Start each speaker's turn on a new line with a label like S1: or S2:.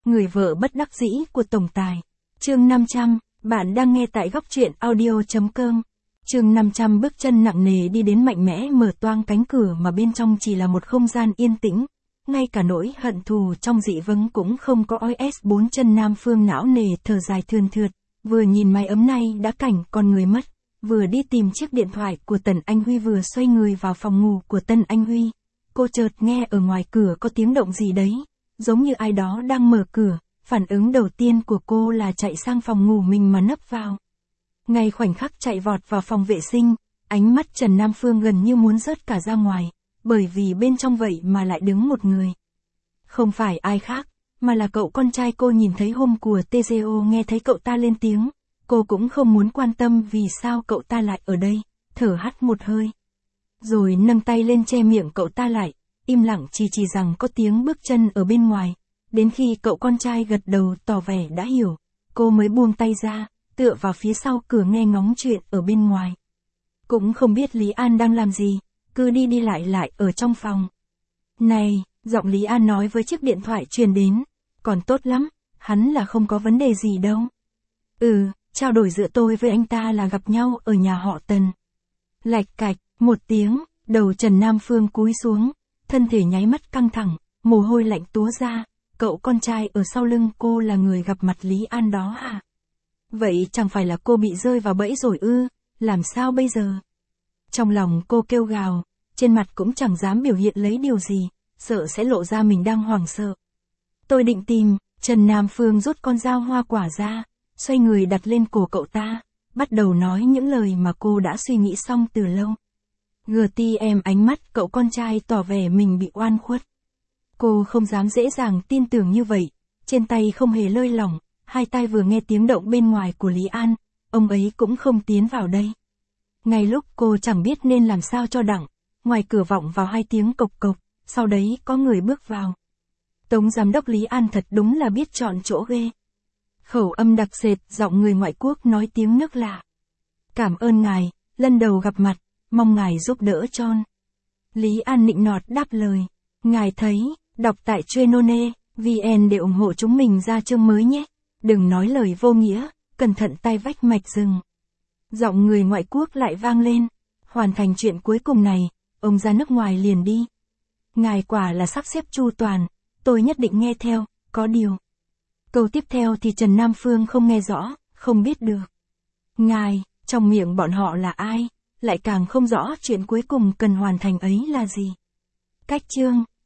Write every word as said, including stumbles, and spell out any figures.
S1: Người vợ bất đắc dĩ của tổng tài. Chương năm trăm, bạn đang nghe tại góc truyện audio chấm com. Chương năm trăm bước chân nặng nề đi đến mạnh mẽ mở toang cánh cửa mà bên trong chỉ là một không gian yên tĩnh. Ngay cả nỗi hận thù trong dị vắng cũng không có oi ét bốn chân Nam Phương não nề thở dài thườn thượt, vừa nhìn mái ấm nay đã cảnh con người mất, vừa đi tìm chiếc điện thoại của Tần Anh Huy vừa xoay người vào phòng ngủ của Tần Anh Huy. Cô chợt nghe ở ngoài cửa có tiếng động gì đấy, giống như ai đó đang mở cửa, phản ứng đầu tiên của cô là chạy sang phòng ngủ mình mà nấp vào. Ngay khoảnh khắc chạy vọt vào phòng vệ sinh, ánh mắt Trần Nam Phương gần như muốn rớt cả ra ngoài, bởi vì bên trong vậy mà lại đứng một người. Không phải ai khác, mà là cậu con trai cô nhìn thấy hôm của tê giê ô. Nghe thấy cậu ta lên tiếng, cô cũng không muốn quan tâm vì sao cậu ta lại ở đây, thở hắt một hơi. Rồi nâng tay lên che miệng cậu ta lại, im lặng chỉ chỉ rằng có tiếng bước chân ở bên ngoài. Đến khi cậu con trai gật đầu tỏ vẻ đã hiểu, cô mới buông tay ra, tựa vào phía sau cửa nghe ngóng chuyện ở bên ngoài. Cũng không biết Lý An đang làm gì, cứ đi đi lại lại ở trong phòng. Này, giọng Lý An nói với chiếc điện thoại truyền đến, còn tốt lắm, hắn là không có vấn đề gì đâu. Ừ, trao đổi giữa tôi với anh ta là gặp nhau ở nhà họ Tần. Lạch cạch, một tiếng, đầu Trần Nam Phương cúi xuống, thân thể nháy mắt căng thẳng, mồ hôi lạnh túa ra, cậu con trai ở sau lưng cô là người gặp mặt Lý An đó à? Vậy chẳng phải là cô bị rơi vào bẫy rồi ư, làm sao bây giờ? Trong lòng cô kêu gào, trên mặt cũng chẳng dám biểu hiện lấy điều gì, sợ sẽ lộ ra mình đang hoảng sợ. Tôi định tìm, Trần Nam Phương rút con dao hoa quả ra, xoay người đặt lên cổ cậu ta, bắt đầu nói những lời mà cô đã suy nghĩ xong từ lâu. giê tê em ánh mắt cậu con trai tỏ vẻ mình bị oan khuất. Cô không dám dễ dàng tin tưởng như vậy, trên tay không hề lơi lỏng, hai tai vừa nghe tiếng động bên ngoài của Lý An, ông ấy cũng không tiến vào đây. Ngay lúc cô chẳng biết nên làm sao cho đặng, ngoài cửa vọng vào hai tiếng cộc cộc, sau đấy có người bước vào. Tống giám đốc Lý An thật đúng là biết chọn chỗ ghê. Khẩu âm đặc sệt, giọng người ngoại quốc nói tiếng nước lạ. Cảm ơn ngài, lần đầu gặp mặt, mong ngài giúp đỡ John. Lý An nịnh nọt đáp lời. Ngài thấy, đọc tại Trenone, vê en để ủng hộ chúng mình ra chương mới nhé. Đừng nói lời vô nghĩa, cẩn thận tay vách mạch rừng. Giọng người ngoại quốc lại vang lên. Hoàn thành chuyện cuối cùng này, ông ra nước ngoài liền đi. Ngài quả là sắp xếp chu toàn, tôi nhất định nghe theo, có điều. Câu tiếp theo thì Trần Nam Phương không nghe rõ, không biết được. Ngài, trong miệng bọn họ là ai, lại càng không rõ chuyện cuối cùng cần hoàn thành ấy là gì. Cách chương.